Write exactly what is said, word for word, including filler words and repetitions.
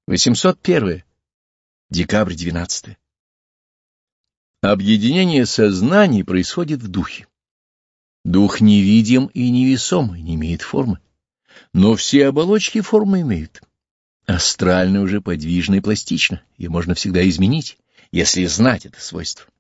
восемьсот первое. Декабрь двенадцатое. Объединение сознаний происходит в духе. Дух невидим и невесом, и не имеет формы. Но все оболочки формы имеют. Астральное уже подвижно и пластично, ее можно всегда изменить, если знать это свойство.